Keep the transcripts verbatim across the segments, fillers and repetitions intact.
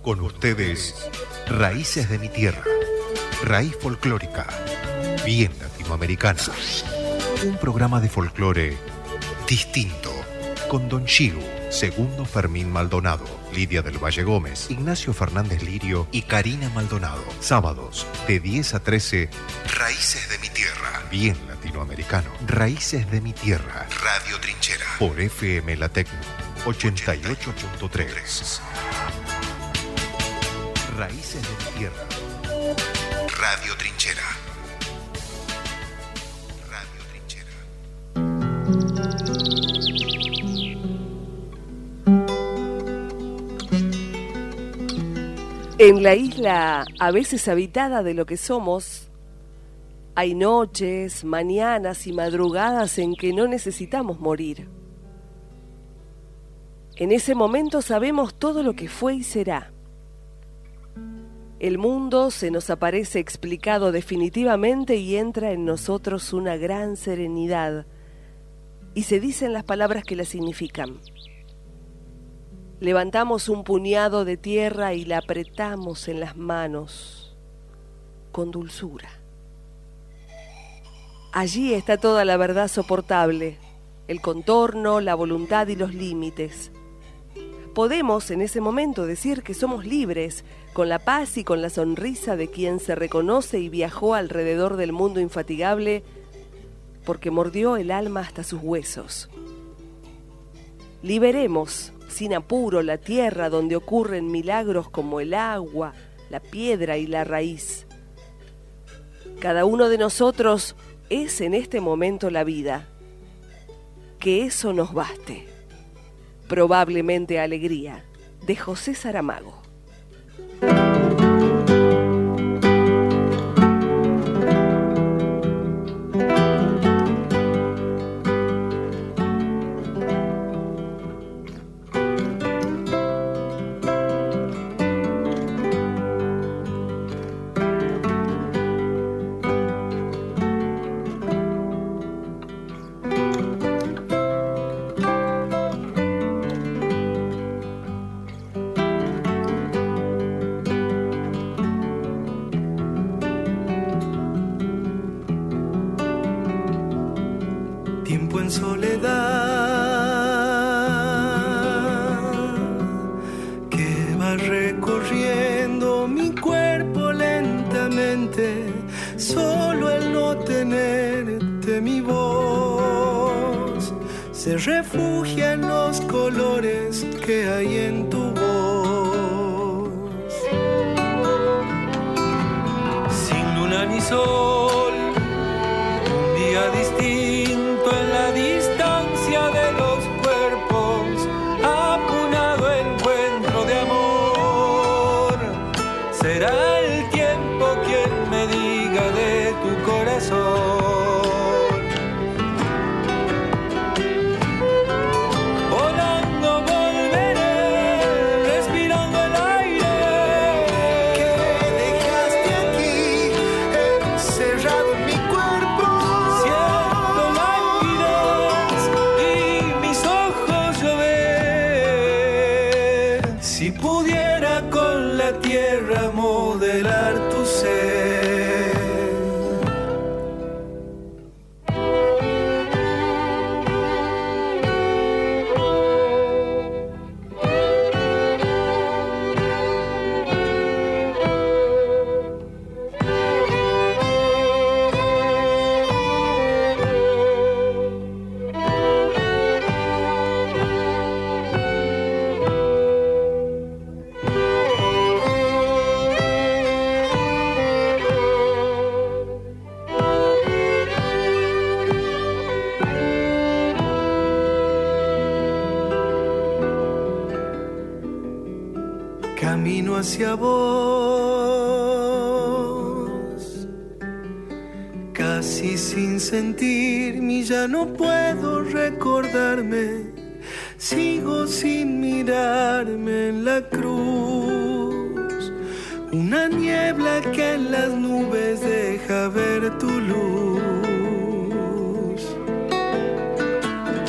Con ustedes, Raíces de mi Tierra, raíz folclórica, bien latinoamericana. Un programa de folclore distinto, con Don Chilu, Segundo Fermín Maldonado, Lidia del Valle Gómez, Ignacio Fernández Lirio y Karina Maldonado. Sábados, de diez a trece, Raíces de mi Tierra, bien latinoamericano. Raíces de mi Tierra, Radio Trinchera, por F M La Tecno, ochenta y ocho punto tres. Raíces de mi Tierra, Radio Trinchera. Radio Trinchera. En la isla, a veces habitada de lo que somos, hay noches, mañanas y madrugadas en que no necesitamos morir. En ese momento sabemos todo lo que fue y será. El mundo se nos aparece explicado definitivamente y entra en nosotros una gran serenidad y se dicen las palabras que la significan. Levantamos un puñado de tierra y la apretamos en las manos con dulzura. Allí está toda la verdad soportable, el contorno, la voluntad y los límites. Podemos en ese momento decir que somos libres, con la paz y con la sonrisa de quien se reconoce y viajó alrededor del mundo infatigable porque mordió el alma hasta sus huesos. Liberemos sin apuro la tierra donde ocurren milagros como el agua, la piedra y la raíz. Cada uno de nosotros es en este momento la vida. Que eso nos baste. Probablemente alegría, de José Saramago. Refugia en los colores que hay en tu voz. Sin luna ni sol, un día distinto en la distancia de los cuerpos, apunado encuentro de amor. Será el tiempo quien me diga de tu corazón. Hacia vos, casi sin sentirme, ya no puedo recordarme, sigo sin mirarme en la cruz, una niebla que en las nubes deja ver tu luz.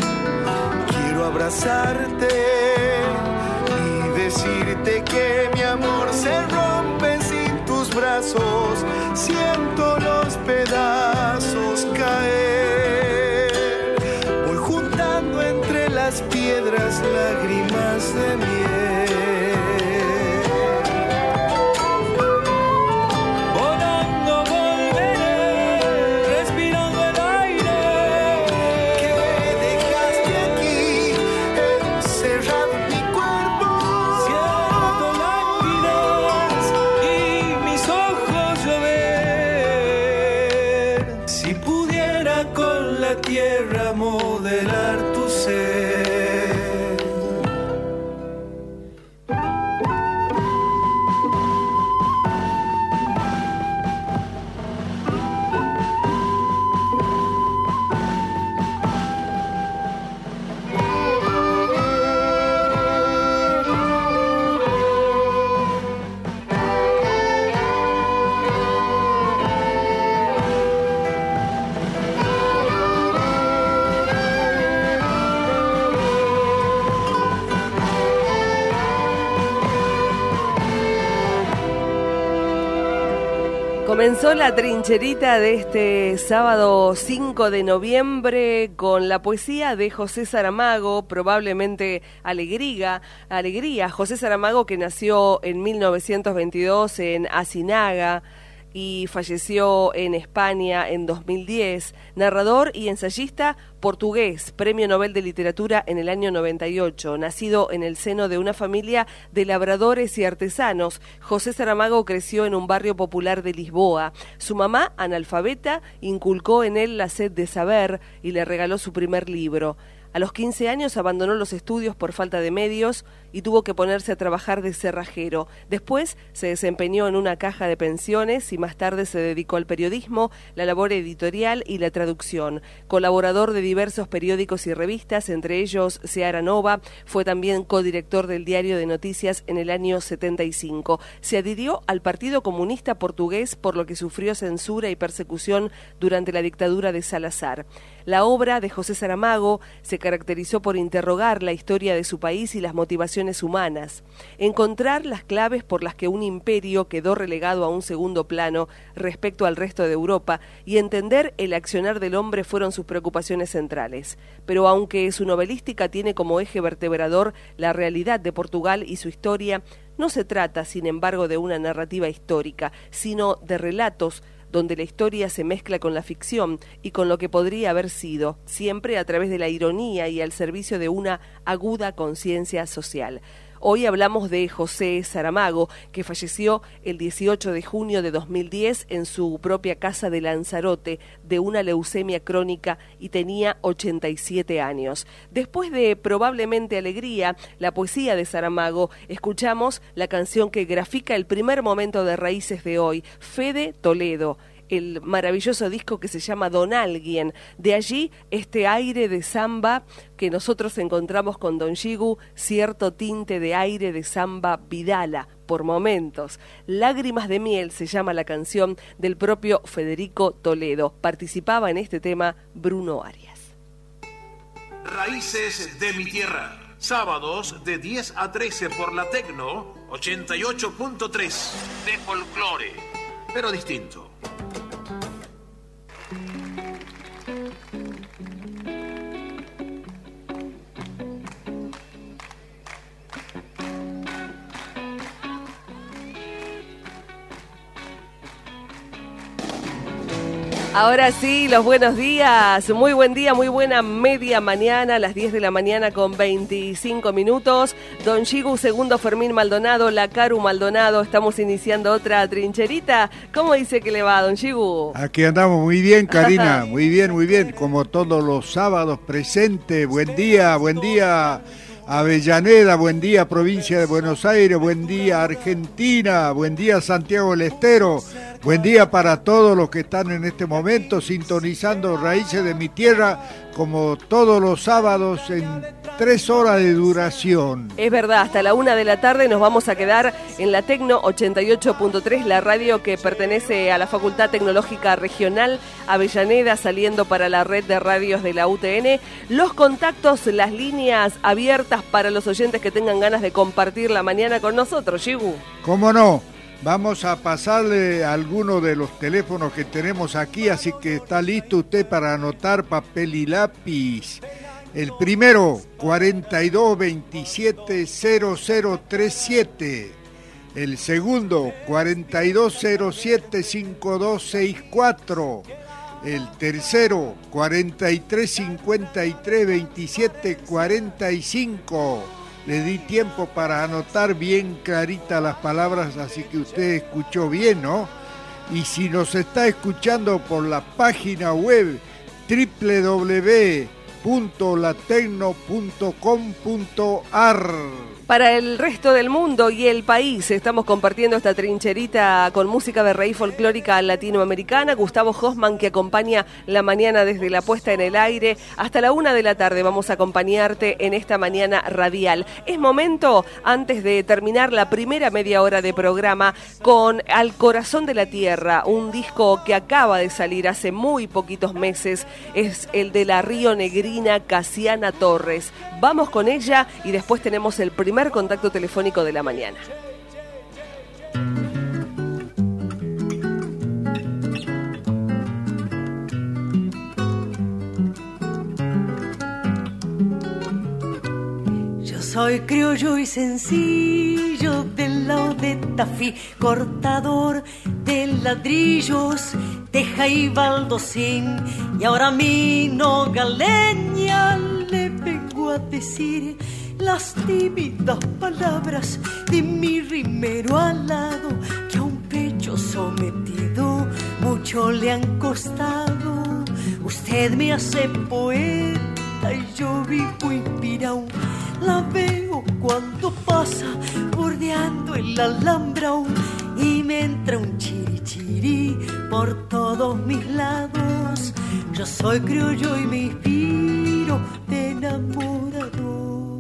Quiero abrazarte y decirte que mi amor amor se rompe sin tus brazos, siento los pedazos caer. Voy juntando entre las piedras lágrimas de miel. Volando volveré, respirando el aire que dejaste aquí, encerrado en mi cuerpo. Siento lágrimas y mis ojos llover. Si pudiera con la tierra modelar tu ser. Comenzó la trincherita de este sábado cinco de noviembre con la poesía de José Saramago, probablemente Alegría, Alegría. José Saramago, que nació en mil novecientos veintidós en Asinaga y falleció en España en dos mil diez, narrador y ensayista portugués, Premio Nobel de Literatura en el año noventa y ocho. Nacido en el seno de una familia de labradores y artesanos, José Saramago creció en un barrio popular de Lisboa. Su mamá, analfabeta, inculcó en él la sed de saber y le regaló su primer libro. A los quince años abandonó los estudios por falta de medios y tuvo que ponerse a trabajar de cerrajero. Después se desempeñó en una caja de pensiones y más tarde se dedicó al periodismo, la labor editorial y la traducción. Colaborador de diversos periódicos y revistas, entre ellos Seara Nova, fue también codirector del Diario de Noticias en el año setenta y cinco. Se adhirió al Partido Comunista Portugués, por lo que sufrió censura y persecución durante la dictadura de Salazar. La obra de José Saramago se caracterizó por interrogar la historia de su país y las motivaciones humanas, encontrar las claves por las que un imperio quedó relegado a un segundo plano respecto al resto de Europa y entender el accionar del hombre fueron sus preocupaciones centrales. Pero aunque su novelística tiene como eje vertebrador la realidad de Portugal y su historia, no se trata, sin embargo, de una narrativa histórica, sino de relatos donde la historia se mezcla con la ficción y con lo que podría haber sido, siempre a través de la ironía y al servicio de una aguda conciencia social. Hoy hablamos de José Saramago, que falleció el dieciocho de junio de dos mil diez en su propia casa de Lanzarote de una leucemia crónica y tenía ochenta y siete años. Después de Probablemente Alegría, la poesía de Saramago, escuchamos la canción que grafica el primer momento de Raíces de hoy, Fede Toledo, el maravilloso disco que se llama Don Alguien. De allí este aire de samba que nosotros encontramos con Don Gigu, cierto tinte de aire de samba vidala por momentos. Lágrimas de miel se llama la canción del propio Federico Toledo. Participaba en este tema Bruno Arias. Raíces de mi tierra, sábados de diez a trece por la Tecno ochenta y ocho punto tres, de folclore, pero distinto. Ahora sí, los buenos días. Muy buen día, muy buena media mañana, a las diez de la mañana con veinticinco minutos. Don Gigu, segundo Fermín Maldonado, la Caru Maldonado. Estamos iniciando otra trincherita. ¿Cómo dice que le va, Don Gigu? Aquí andamos muy bien, Karina. Muy bien, muy bien. Como todos los sábados presente. Buen día, buen día. Avellaneda, buen día provincia de Buenos Aires, buen día Argentina, buen día Santiago del Estero, Buen día para todos los que están en este momento sintonizando Raíces de mi Tierra, como todos los sábados en tres horas de duración. Es verdad, hasta la una de la tarde nos vamos a quedar en la Tecno ochenta y ocho punto tres, la radio que pertenece a la Facultad Tecnológica Regional Avellaneda, saliendo para la red de radios de la U T N. Los contactos, las líneas abiertas para los oyentes que tengan ganas de compartir la mañana con nosotros, Yigu. ¿Cómo no? Vamos a pasarle algunos de los teléfonos que tenemos aquí, así que está listo usted para anotar papel y lápiz. El primero, cuarenta y dos veintisiete cero cero treinta y siete. El segundo, cuarenta y dos cero siete cincuenta y dos sesenta y cuatro. El tercero, cuarenta y tres cincuenta y tres veintisiete cuarenta y cinco. Le di tiempo para anotar bien claritas las palabras, así que usted escuchó bien, ¿no? Y si nos está escuchando por la página web doble u doble u doble u punto latecno punto com punto a r. Para el resto del mundo y el país, estamos compartiendo esta trincherita con música de raíz folclórica latinoamericana. Gustavo Hoffman, que acompaña la mañana desde la puesta en el aire. Hasta la una de la tarde vamos a acompañarte en esta mañana radial. Es momento, antes de terminar la primera media hora de programa, con Al Corazón de la Tierra, un disco que acaba de salir hace muy poquitos meses. Es el de la rionegrina Casiana Torres. Vamos con ella y después tenemos el primer contacto telefónico de la mañana. Yo soy criollo y sencillo del lado de Tafí, cortador de ladrillos, teja y baldosín, y ahora mi nogaleña le vengo a decir las tímidas palabras de mi rimero alado, que a un pecho sometido mucho le han costado. Usted me hace poeta y yo vivo inspirado. La veo cuando pasa bordeando el alambrado y me entra un chirichiri por todos mis lados. Yo soy criollo y me inspiro de enamorado.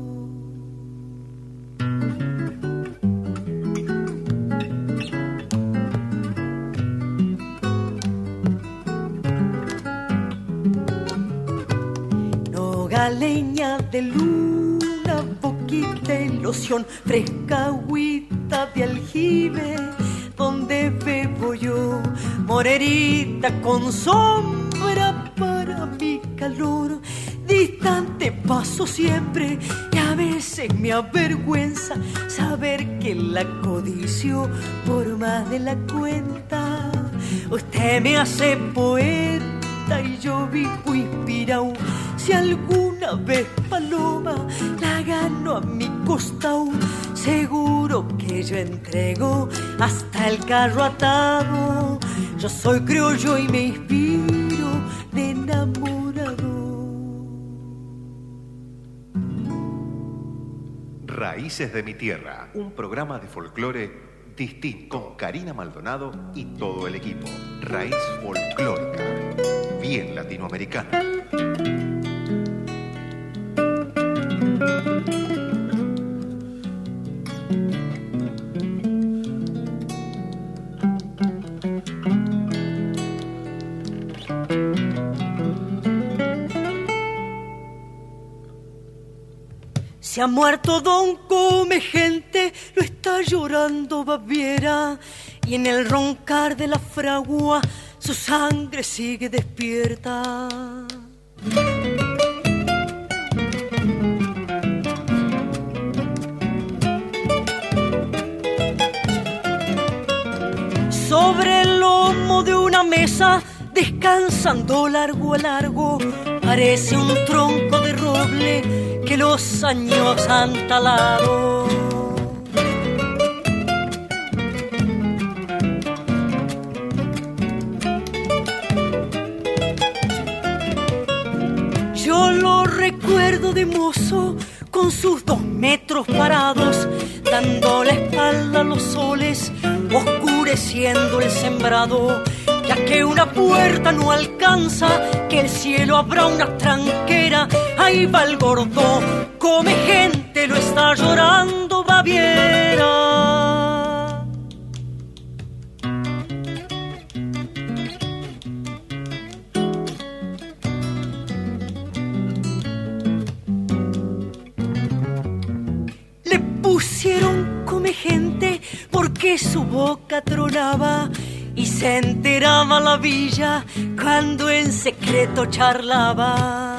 Leña de luna, boquita de loción, fresca agüita de aljibe, donde bebo yo, morerita con sombra para mi calor. Distante paso siempre y a veces me avergüenza saber que la codicio por más de la cuenta. Usted me hace poeta y yo vivo inspirado. Si alguna vez paloma la gano a mi costado, seguro que yo entrego hasta el carro atado. Yo soy criollo y me inspiro de enamorado. Raíces de mi Tierra, un programa de folclore distinto, con Karina Maldonado y todo el equipo. Raíz folclórica, bien latinoamericana. Se ha muerto Don Come Gente, lo está llorando Baviera, y en el roncar de la fragua su sangre sigue despierta. Sobre el lomo de una mesa, descansando largo a largo, parece un tronco de roble que los años han talado. Yo lo recuerdo de mozo, con sus dos metros parados, dando la espalda a los soles, oscureciendo el sembrado, ya que una puerta no alcanza, que el cielo abra una tranquera. Ahí va el gordo, come gente, lo está llorando Baviera. Le pusieron come gente porque su boca tronaba y se enteraba la villa cuando en secreto charlaba.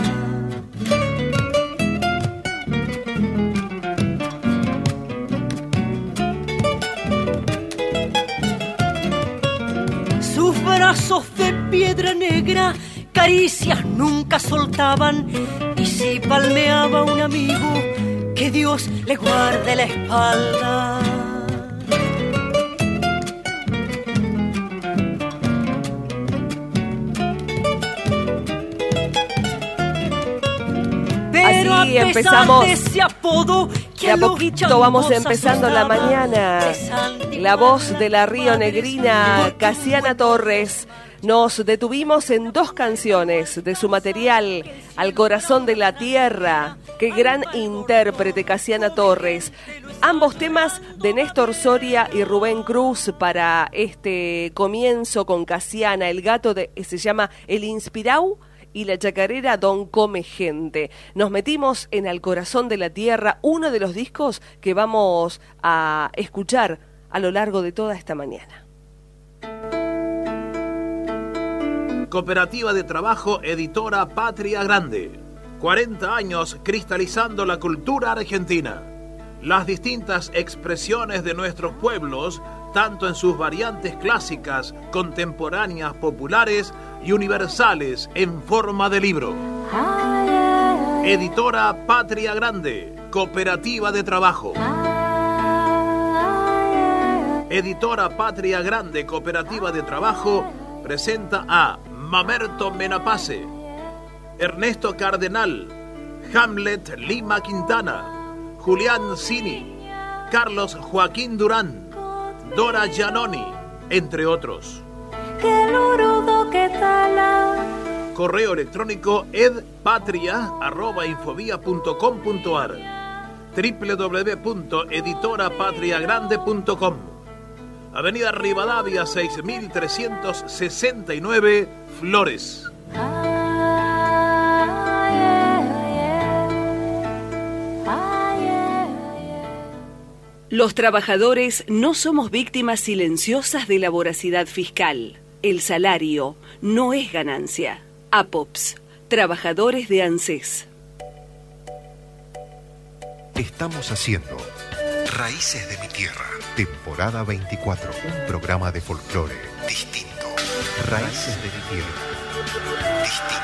Sus brazos de piedra negra caricias nunca soltaban, y si palmeaba un amigo, que Dios le guarde la espalda. Pero así a empezamos. De ese apodo, de a poquito vamos empezando la mañana. La voz de la Río Negrina, Casiana Torres. Nos detuvimos en dos canciones de su material, Al corazón de la tierra. Qué gran intérprete, Casiana Torres. Ambos temas de Néstor Soria y Rubén Cruz para este comienzo con Casiana. El gato de, se llama El Inspirau y la chacarera Don Come Gente. Nos metimos en Al corazón de la tierra, uno de los discos que vamos a escuchar a lo largo de toda esta mañana. Cooperativa de Trabajo Editora Patria Grande. cuarenta años cristalizando la cultura argentina. Las distintas expresiones de nuestros pueblos, tanto en sus variantes clásicas, contemporáneas, populares y universales en forma de libro. Editora Patria Grande, Cooperativa de Trabajo. Editora Patria Grande, Cooperativa de Trabajo, presenta a Mamerto Menapace, Ernesto Cardenal, Hamlet Lima Quintana, Julián Cini, Carlos Joaquín Durán, Dora Giannoni, entre otros. Correo electrónico edpatria arroba infovía punto com punto ar, doble u doble u doble u punto editora patria grande punto com. Avenida Rivadavia seis mil trescientos sesenta y nueve, Flores. Los trabajadores no somos víctimas silenciosas de la voracidad fiscal. El salario no es ganancia. APOPS, trabajadores de ANSES. Estamos haciendo Raíces de mi Tierra, temporada veinticuatro, un programa de folclore distinto. Raíces de mi Tierra, distinto.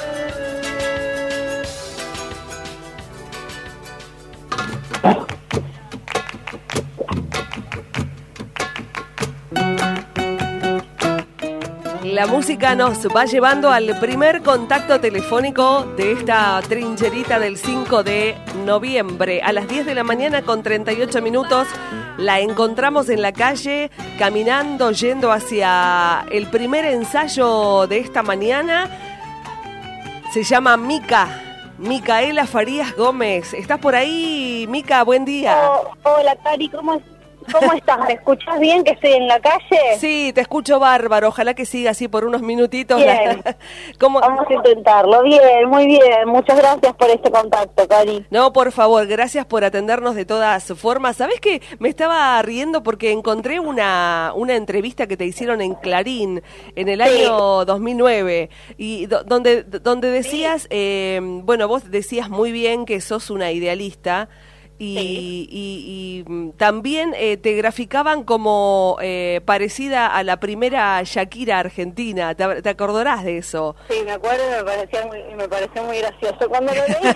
La música nos va llevando al primer contacto telefónico de esta trincherita del cinco de noviembre. A las diez de la mañana con treinta y ocho minutos la encontramos en la calle, caminando, yendo hacia el primer ensayo de esta mañana. Se llama Mica, Micaela Farías Gómez. ¿Estás por ahí, Mica? Buen día. Oh, hola, Cari, ¿cómo estás? ¿Cómo estás? ¿Me escuchás bien que estoy en la calle? Sí, te escucho bárbaro. Ojalá que siga así por unos minutitos. Bien. ¿Cómo? Vamos a intentarlo. Bien, muy bien. Muchas gracias por este contacto, Cari. No, por favor, gracias por atendernos de todas formas. ¿Sabés qué? Me estaba riendo porque encontré una, una entrevista que te hicieron en Clarín en el sí. año dos mil nueve, y do, donde, donde decías, sí. eh, bueno, vos decías muy bien que sos una idealista. Y, sí. y, y también eh, te graficaban como eh, parecida a la primera Shakira argentina. ¿Te, te acordarás de eso? Sí, me acuerdo y me parecía muy, me pareció muy gracioso cuando lo leí.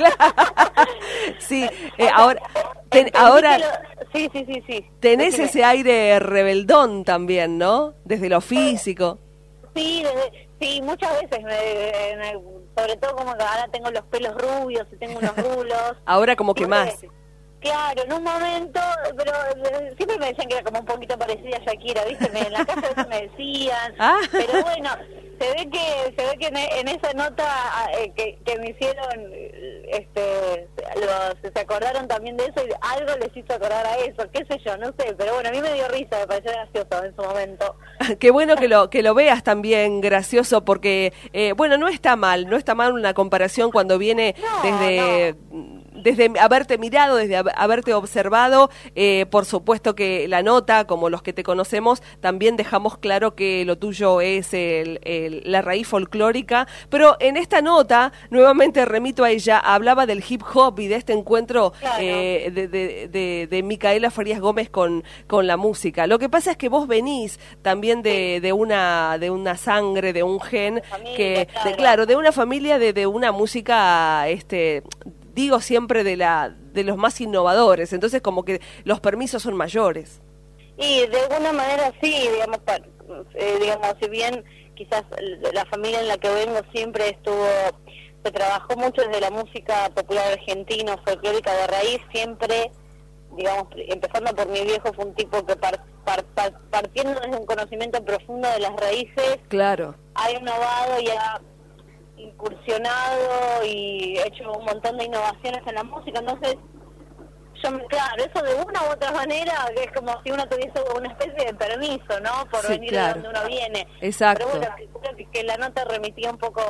Sí, eh, ahora, ten, ahora lo... sí, sí, sí, sí. tenés ese aire rebeldón también, ¿no? Desde lo físico. Sí, desde, sí, muchas veces, me, me, sobre todo como que ahora tengo los pelos rubios y tengo unos rulos. Ahora como que más. Claro, en un momento, pero eh, siempre me decían que era como un poquito parecida a Shakira, ¿viste? Me- En la casa eso me decían, Ah. pero bueno, se ve que se ve que en, en esa nota ah, eh, que, que me hicieron, eh, este, los, se acordaron también de eso y algo les hizo acordar a eso, qué sé yo, no sé, pero bueno, a mí me dio risa, me pareció gracioso en su momento. Qué bueno que lo que lo veas también gracioso, porque eh, bueno, no está mal, no está mal una comparación cuando viene No, desde desde haberte mirado, desde hab- haberte observado. Eh, por supuesto que la nota, como los que te conocemos, también dejamos claro que lo tuyo es el, el- la raíz folclórica, pero en esta nota, nuevamente remito a ella, hablaba del hip hop y de este encuentro Claro. eh, de, de, de, de Micaela Farías Gómez con, con la música. Lo que pasa es que vos venís también de, de una de una sangre, de un gen, Familia, que claro. de, claro, de una familia de, de una música, este, digo siempre de la de los más innovadores. Entonces como que los permisos son mayores. Y de alguna manera sí, digamos, pa- eh, digamos, si bien quizás la familia en la que vengo siempre estuvo, se trabajó mucho desde la música popular argentina, folclórica de raíz, siempre, digamos, empezando por mi viejo, fue un tipo que par- par- par- partiendo desde un conocimiento profundo de las raíces, Claro. ha innovado y ha incursionado y hecho un montón de innovaciones en la música. Entonces, yo me- claro, eso de una u otra manera, que es como si uno tuviese una especie de permiso, ¿no? Por Sí, venir claro. de donde uno viene. Exacto. Pero bueno, que- creo que, que la nota remitía un poco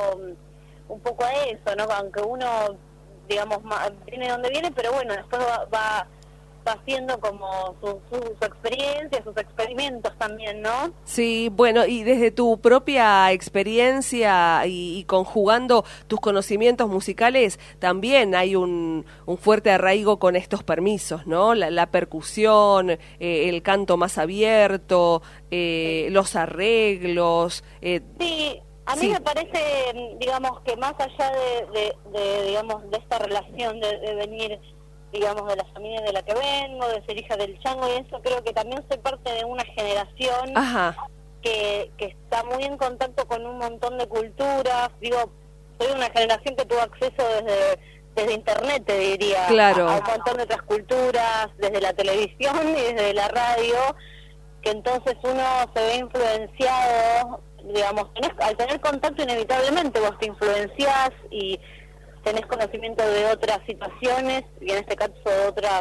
un poco a eso, ¿no? Aunque uno, digamos, ma- viene de donde viene, pero bueno, después va, va, va haciendo como su, su, su experiencia, sus experimentos también, ¿no? Sí, bueno, y desde tu propia experiencia y, y conjugando tus conocimientos musicales, también hay un, un fuerte arraigo con estos permisos, ¿no? La, la percusión, eh, el canto más abierto, eh, los arreglos. Eh, Sí, a mí Sí. me parece, digamos, que más allá de, de, de, digamos, de esta relación de, de venir, digamos, de la familia de la que vengo, de ser hija del chango y eso, creo que también soy parte de una generación ajá, que, que está muy en contacto con un montón de culturas. Digo, soy una generación que tuvo acceso desde desde internet, te diría, Claro. a, a un montón de otras culturas, desde la televisión y desde la radio, que entonces uno se ve influenciado, digamos, tenés, al tener contacto inevitablemente vos te influenciás y tenés conocimiento de otras situaciones, y en este caso de otras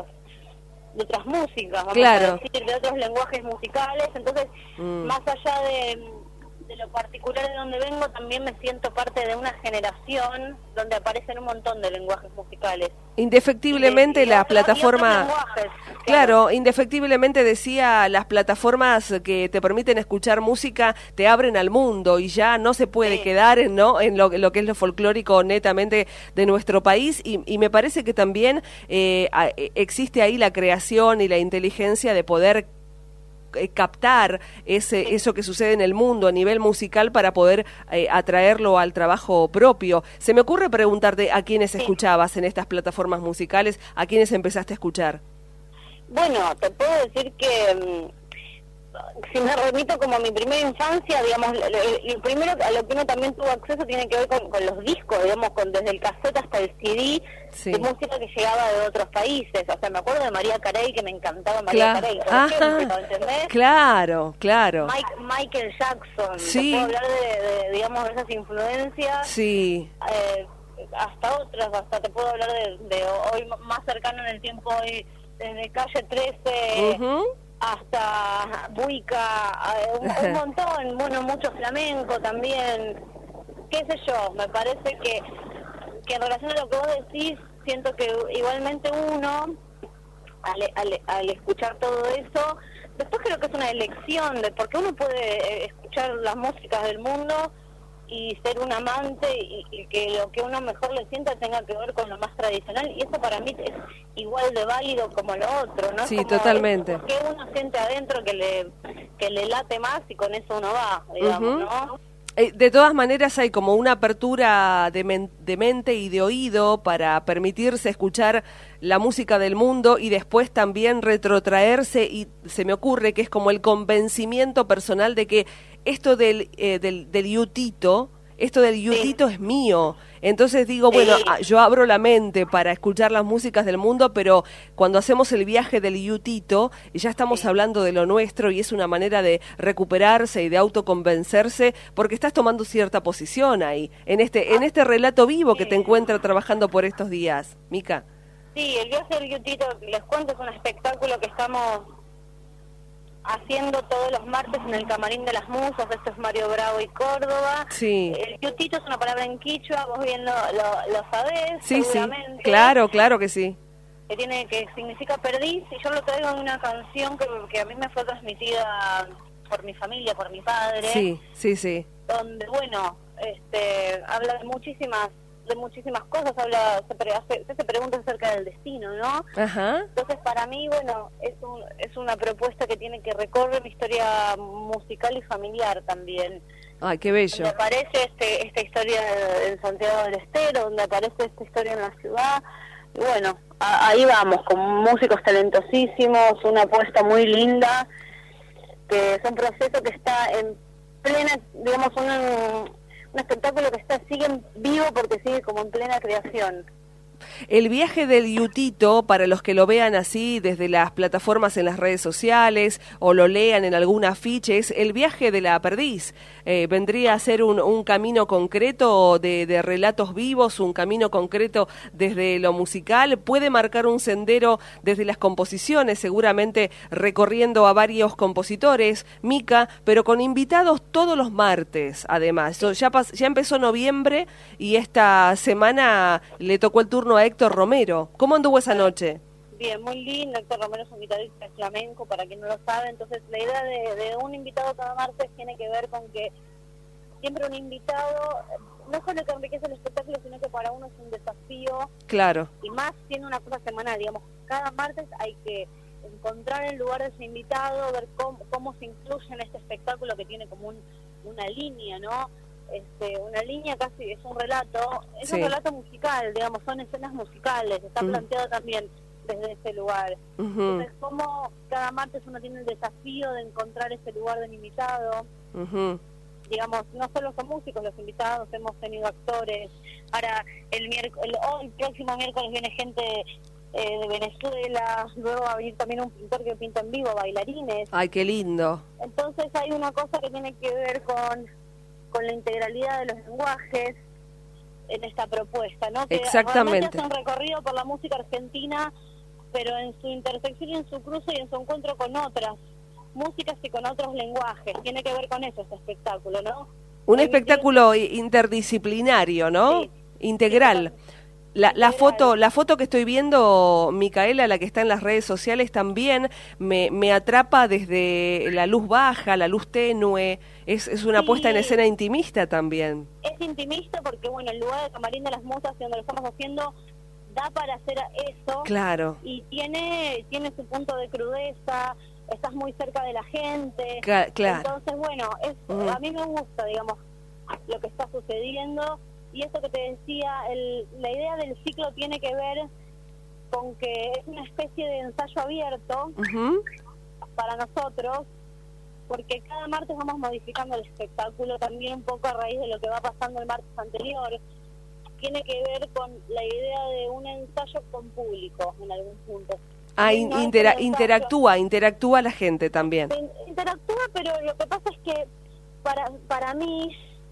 de otras músicas, vamos Claro. a decir, de otros lenguajes musicales. Entonces, Mm. más allá de, de lo particular de donde vengo, también me siento parte de una generación donde aparecen un montón de lenguajes musicales. indefectiblemente Y- y la otros- y otros plataforma... lenguajes, Claro, indefectiblemente decía, las plataformas que te permiten escuchar música te abren al mundo y ya no se puede Sí. quedar en, ¿no? en lo, lo que es lo folclórico netamente de nuestro país y, y me parece que también eh, a- existe ahí la creación y la inteligencia de poder eh, captar ese eso que sucede en el mundo a nivel musical para poder eh, atraerlo al trabajo propio. Se me ocurre preguntarte a quiénes Sí. escuchabas en estas plataformas musicales, a quiénes empezaste a escuchar. Bueno, te puedo decir que mm, si me remito como a mi primera infancia, digamos, lo, lo- lo primero a lo que uno también tuvo acceso tiene que ver con, con los discos, digamos, con desde el cassette hasta el C D, Sí. de música que llegaba de otros países. O sea, me acuerdo de María Carey, que me encantaba María Cla- Carey, por Ajá. ejemplo, ¿entendés? Claro, claro. Mike- Michael Jackson, Sí. te puedo hablar de, de, digamos, de esas influencias. Sí, eh, hasta otras, hasta te puedo hablar de, de hoy más cercano en el tiempo, hoy desde Calle trece Ujú. hasta Buica, eh, un, un montón, bueno, mucho flamenco también, qué sé yo, me parece que, que en relación a lo que vos decís, siento que igualmente uno, al, al, al escuchar todo eso, después creo que es una elección, de porque uno puede eh, escuchar las músicas del mundo y ser un amante y, y que lo que uno mejor le sienta tenga que ver con lo más tradicional, y eso para mí es igual de válido como lo otro, ¿no? Sí, Como totalmente. que uno siente adentro que le que le late más y con eso uno va, digamos, Ujú. ¿no? Eh, De todas maneras hay como una apertura de, men- de mente y de oído para permitirse escuchar la música del mundo y después también retrotraerse, y se me ocurre que es como el convencimiento personal de que esto del, eh, del, del yutito esto del yutito sí. es mío. Entonces digo, sí. bueno, yo abro la mente para escuchar las músicas del mundo, pero cuando hacemos el viaje del yutito, ya estamos sí. hablando de lo nuestro y es una manera de recuperarse y de autoconvencerse, porque estás tomando cierta posición ahí, en este, en este relato vivo sí. que te encuentra trabajando por estos días. Mica. Sí, el viaje del yutito, les cuento, es un espectáculo que estamos haciendo todos los martes en el Camarín de las Musas. Esto es Mario Bravo y Córdoba. Sí. El yutito es una palabra en quichua, vos bien lo, lo, lo sabés, sí, seguramente. Sí, claro, claro que sí. Que tiene, que significa perdiz, y yo lo traigo en una canción que, que a mí me fue transmitida por mi familia, por mi padre. Sí, sí, sí. Donde, bueno, este, habla de muchísimas de muchísimas cosas, habla, se, pre, hace, se pregunta acerca del destino, ¿no? Ajá. Entonces, para mí, bueno, es un, es una propuesta que tiene que recorrer mi historia musical y familiar también. Ay, qué bello. Donde aparece este, esta historia en Santiago del Estero, donde aparece esta historia en la ciudad, y bueno, a, ahí vamos, con músicos talentosísimos, una apuesta muy linda, que es un proceso que está en plena, digamos, un... un espectáculo que está sigue vivo porque sigue como en plena creación. El viaje del yutito, para los que lo vean así desde las plataformas en las redes sociales o lo lean en algún afiche, es el viaje de la perdiz. Eh, vendría a ser un, un camino concreto de, de relatos vivos, un camino concreto desde lo musical. Puede marcar un sendero desde las composiciones, seguramente recorriendo a varios compositores, Mica, pero con invitados todos los martes, además. Ya, pas, ya empezó noviembre y esta semana le tocó el turno a Héctor Romero. ¿Cómo anduvo esa noche? Bien, muy lindo. Héctor Romero es un guitarrista de flamenco, para quien no lo sabe. Entonces, la idea de, de un invitado cada martes tiene que ver con que siempre un invitado, no solo que enriquece el espectáculo, sino que para uno es un desafío. Claro. Y más siendo una cosa semanal, digamos, cada martes hay que encontrar el lugar de ese invitado, ver cómo, cómo se incluye en este espectáculo que tiene como un, una línea, ¿no? Este, una línea casi, es un relato, es sí. un relato musical, digamos, son escenas musicales, está uh-huh. planteado también desde ese lugar. Uh-huh. Entonces, como cada martes uno tiene el desafío de encontrar ese lugar del invitado. Uh-huh. Digamos, no solo son músicos los invitados, hemos tenido actores. Ahora, el miércoles, oh, el próximo miércoles viene gente eh, de Venezuela, luego va a venir también un pintor que pinta en vivo, bailarines. Ay, qué lindo. Entonces hay una cosa que tiene que ver con con la integralidad de los lenguajes en esta propuesta, ¿no? Que exactamente. Es un recorrido por la música argentina, pero en su intersección y en su cruce y en su encuentro con otras músicas y con otros lenguajes. Tiene que ver con eso este espectáculo, ¿no? Un espectáculo interdisciplinario, ¿no? Sí. Integral. La, la foto la foto que estoy viendo, Micaela, la que está en las redes sociales, también me, me atrapa desde la luz baja, la luz tenue. Es, es una sí. puesta en escena intimista también. Es intimista porque, bueno, el lugar de Camarín de las Musas, donde lo estamos haciendo, da para hacer eso. Claro. Y tiene tiene su punto de crudeza, estás muy cerca de la gente. Ca- claro. Entonces, bueno, es, uh-huh. a mí me gusta, digamos, lo que está sucediendo. Y eso que te decía, el, la idea del ciclo tiene que ver con que es una especie de ensayo abierto uh-huh. para nosotros, porque cada martes vamos modificando el espectáculo también un poco a raíz de lo que va pasando el martes anterior. Tiene que ver con la idea de un ensayo con público en algún punto. Ah, in, no intera- interactúa, interactúa la gente también. Interactúa, pero lo que pasa es que para, para mí...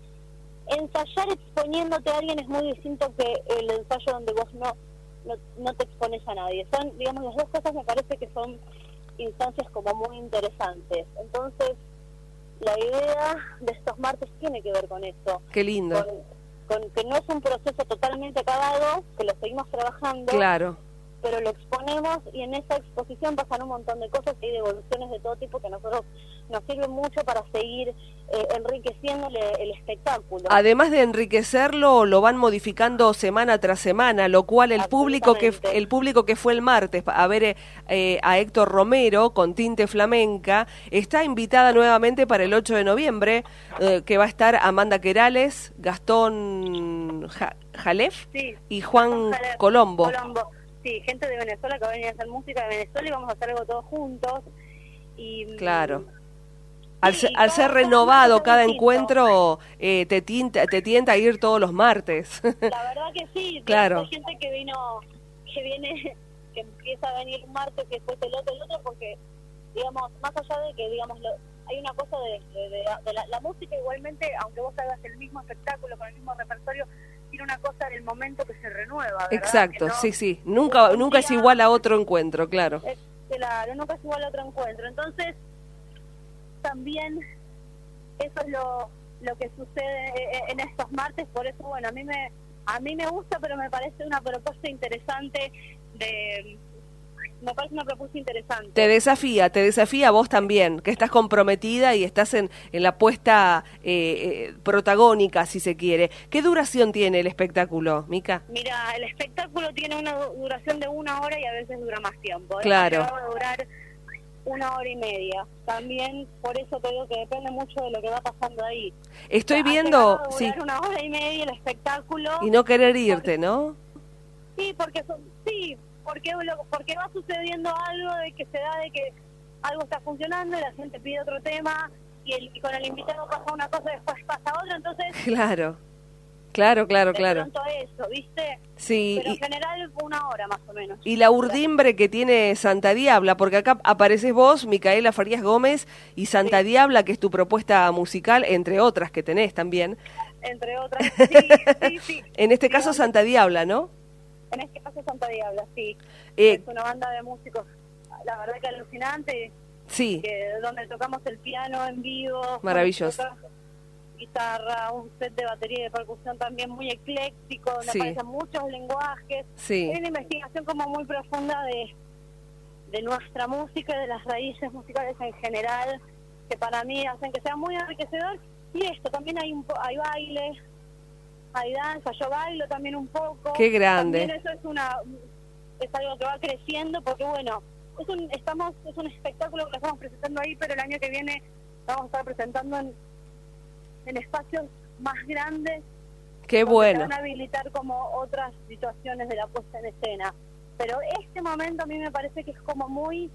ensayar exponiéndote a alguien es muy distinto que el ensayo donde vos no, no no te expones a nadie. Son, digamos, las dos cosas me parece que son instancias como muy interesantes. Entonces, la idea de estos martes tiene que ver con eso. Qué lindo. Con, con que no es un proceso totalmente acabado, que lo seguimos trabajando. Claro. Pero lo exponemos y en esa exposición pasan un montón de cosas y de evoluciones de todo tipo que a nosotros nos sirven mucho para seguir eh, enriqueciéndole el espectáculo. Además de enriquecerlo, lo van modificando semana tras semana, lo cual el público que el público que fue el martes a ver eh, a Héctor Romero con tinte flamenca está invitada nuevamente para el ocho de noviembre, eh, que va a estar Amanda Querales, Gastón ja- Jalef sí, y Juan Jalef, Colombo. Colombo. Sí, gente de Venezuela que va a venir a hacer música de Venezuela y vamos a hacer algo todos juntos. Y claro. al, Sí, al ser cada- renovado cada cada distinto. encuentro, eh, te, tienta, te tienta a ir todos los martes. La verdad que sí. Claro. Hay gente que vino, que viene, que empieza a venir un martes, que después el otro, el otro, porque, digamos, más allá de que, digamos, lo, hay una cosa de, de, de, de la, la música igualmente, aunque vos hagas el mismo espectáculo con el mismo repertorio, tiene una cosa del momento que se renueva, ¿verdad? Exacto, Que no- sí, sí. Nunca, un nunca es día- igual a otro encuentro, claro. es- Claro, nunca es igual a otro encuentro. Entonces, también eso es lo, lo que sucede eh, en estos martes. Por eso, bueno, a mí me a mí me gusta, pero me parece una propuesta interesante de... Me parece una propuesta interesante. Te desafía, te desafía a vos también, que estás comprometida y estás en, en la puesta eh, eh, protagónica, si se quiere. ¿Qué duración tiene el espectáculo, Mica? Mira, el espectáculo tiene una du- duración de una hora y a veces dura más tiempo. ¿eh? Claro. Ha llegado a durar una hora y media. También por eso te digo que depende mucho de lo que va pasando ahí. Estoy Ha viendo, llegado a sí, durar una hora y media el espectáculo. y no querer irte, ¿no? Sí, porque son, sí, porque lo- porque va sucediendo algo de que se da de que algo está funcionando y la gente pide otro tema y, el, y con el invitado pasa una cosa y después pasa otra, entonces Claro, claro, claro, de claro. pronto eso, ¿viste? Sí, Pero en y, general una hora más o menos. y la urdimbre que tiene Santa Diabla, porque acá apareces vos, Micaela Farías Gómez, y Santa Sí. Diabla, que es tu propuesta musical, entre otras que tenés también. Entre otras, sí, sí, sí. En este Sí, caso vamos- Santa Diabla, ¿no? En este caso Santa Diabla, sí. Eh, Es una banda de músicos, la verdad que alucinante, sí, que donde tocamos el piano en vivo. Maravilloso. tocamos Guitarra, un set de batería y de percusión también muy ecléctico, donde Sí. aparecen muchos lenguajes. sí. Hay una investigación como muy profunda de, de nuestra música y de las raíces musicales en general, que para mí hacen que sea muy enriquecedor. Y esto, también hay un po- hay baile, hay danza, yo bailo también un poco. Qué grande. También eso es una es algo que va creciendo porque bueno, es un estamos es un espectáculo que lo estamos presentando ahí, pero el año que viene vamos a estar presentando en, en espacios más grandes. Qué donde bueno. se van a habilitar como otras situaciones de la puesta en escena. Pero este momento a mí me parece que es como muy...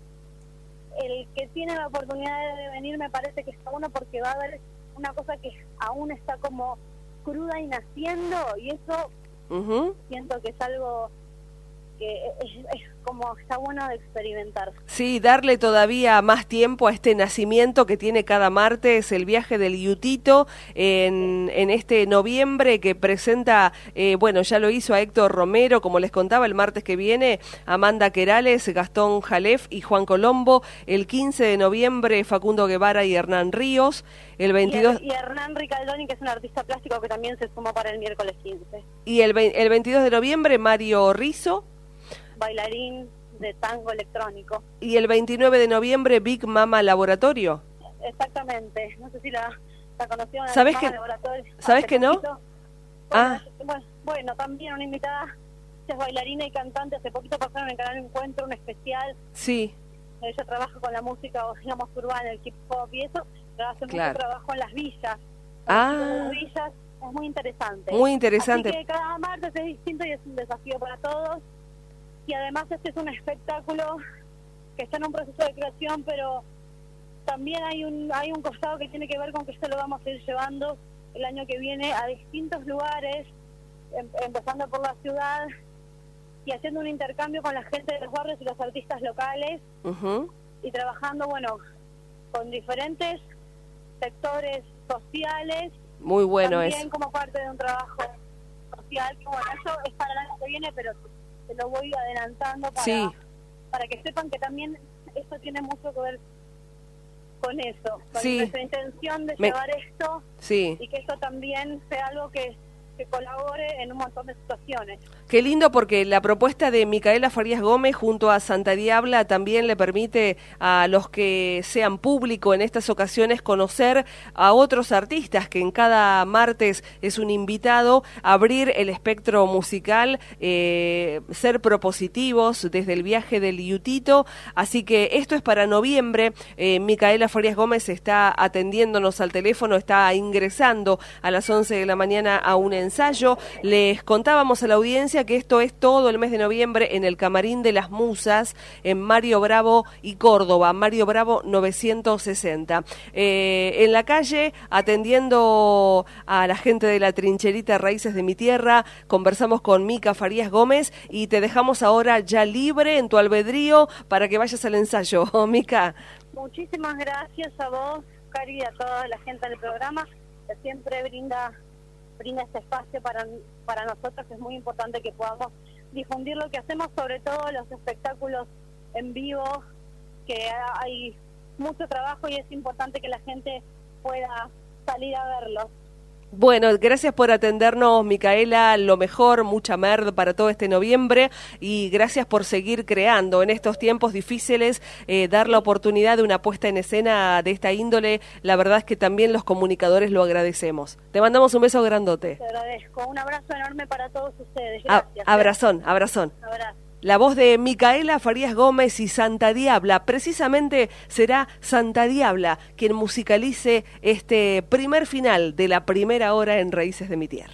El que tiene la oportunidad de venir me parece que está bueno porque va a haber una cosa que aún está como cruda y naciendo y eso Ujú. siento que es algo que es, es como está bueno de experimentar. Sí, darle todavía más tiempo a este nacimiento que tiene cada martes el viaje del Yutito en, en este noviembre que presenta, eh, bueno, ya lo hizo a Héctor Romero, como les contaba, el martes que viene, Amanda Querales, Gastón Jalef y Juan Colombo, el quince de noviembre Facundo Guevara y Hernán Ríos, el veintidós... Y, y Hernán Ricaldoni, que es un artista plástico que también se suma para el miércoles quince. Y el, ve- el veintidós de noviembre Mario Rizzo, Bailarín de tango electrónico. y el veintinueve de noviembre Big Mama Laboratorio. Exactamente, no sé si la, la conocieron. la ¿Sabés Mama que- Laboratorio, sabés hace que no? poquito. Ah. Bueno, bueno, bueno, también una invitada, es bailarina y cantante, hace poquito pasaron en el canal Encuentro un especial, Sí, ella trabaja con la música, o digamos, urbana, el hip hop y eso, pero hace Claro. mucho trabajo en las villas. Ah. En las villas es muy interesante. muy interesante. Así que cada martes es distinto y es un desafío para todos. Y además este es un espectáculo que está en un proceso de creación, pero también hay un hay un costado que tiene que ver con que esto lo vamos a ir llevando el año que viene a distintos lugares, em- empezando por la ciudad y haciendo un intercambio con la gente de los barrios y los artistas locales Ujú. y trabajando, bueno, con diferentes sectores sociales. Muy bueno también eso. como parte de un trabajo social, que bueno, eso es para el año que viene, pero te lo voy adelantando para, Sí. para que sepan que también esto tiene mucho que ver con eso, con Sí. nuestra intención de Me- llevar esto Sí. y que esto también sea algo que, que colabore en un montón de situaciones. Qué lindo porque la propuesta de Micaela Farías Gómez junto a Santa Diabla también le permite a los que sean público en estas ocasiones conocer a otros artistas que en cada martes es un invitado, abrir el espectro musical, eh, ser propositivos desde el viaje del Yutito. Así que esto es para noviembre. Eh, Micaela Farías Gómez está atendiéndonos al teléfono, está ingresando a las once de la mañana a un ensayo ensayo. Les contábamos a la audiencia que esto es todo el mes de noviembre en el Camarín de las Musas, en Mario Bravo y Córdoba, Mario Bravo novecientos sesenta. Eh, en la calle, atendiendo a la gente de la trincherita Raíces de mi Tierra, conversamos con Mica Farías Gómez y te dejamos ahora ya libre en tu albedrío para que vayas al ensayo. Mica. Muchísimas gracias a vos, Cari, y a toda la gente del programa que siempre brinda brinda este espacio para, para nosotros. Es muy importante que podamos difundir lo que hacemos, sobre todo los espectáculos en vivo, que hay mucho trabajo y es importante que la gente pueda salir a verlos. Bueno, gracias por atendernos, Micaela, lo mejor, mucha merda para todo este noviembre y gracias por seguir creando en estos tiempos difíciles, eh, dar la oportunidad de una puesta en escena de esta índole. La verdad es que también los comunicadores lo agradecemos. Te mandamos un beso grandote. Te agradezco, un abrazo enorme para todos ustedes. Gracias. A- abrazón, abrazón. Abrazo. La voz de Micaela Farías Gómez y Santa Diabla. Precisamente será Santa Diabla quien musicalice este primer final de la primera hora en Raíces de mi Tierra.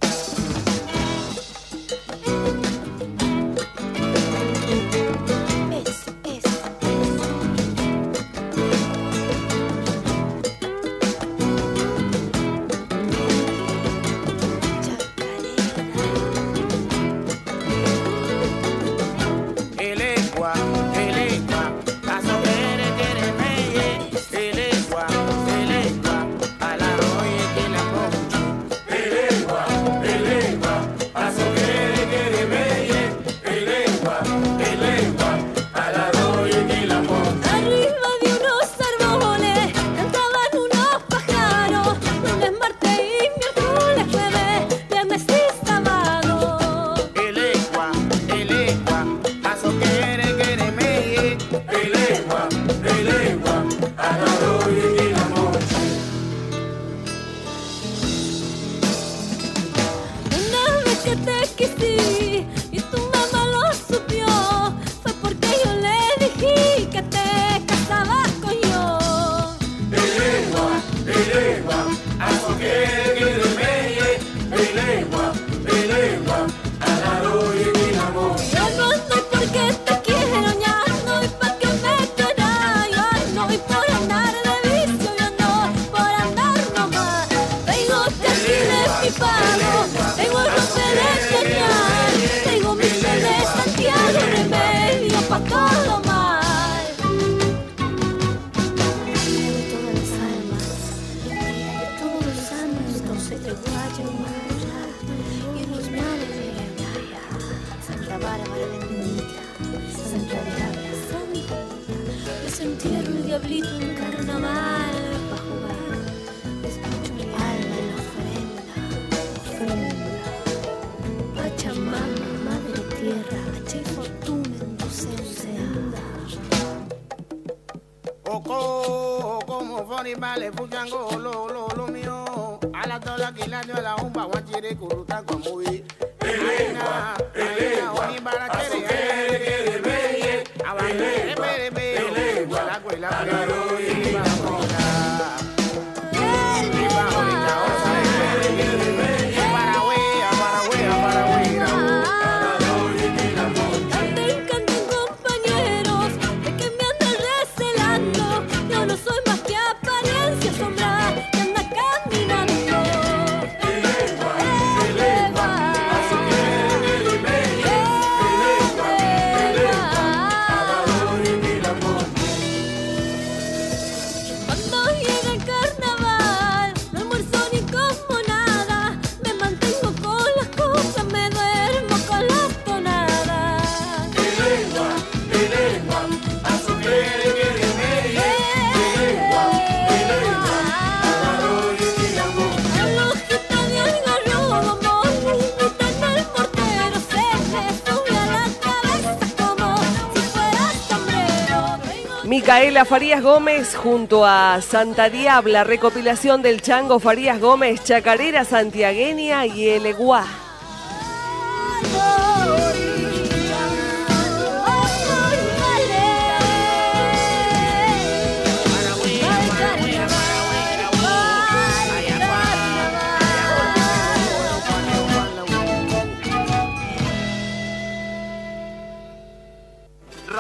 Micaela Farías Gómez junto a Santa Diabla, recopilación del Chango Farías Gómez, chacarera santiagueña y el Eguá.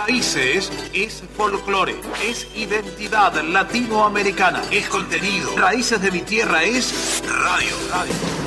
Raíces es folclore, es identidad latinoamericana, es contenido. Raíces de mi tierra es radio. radio.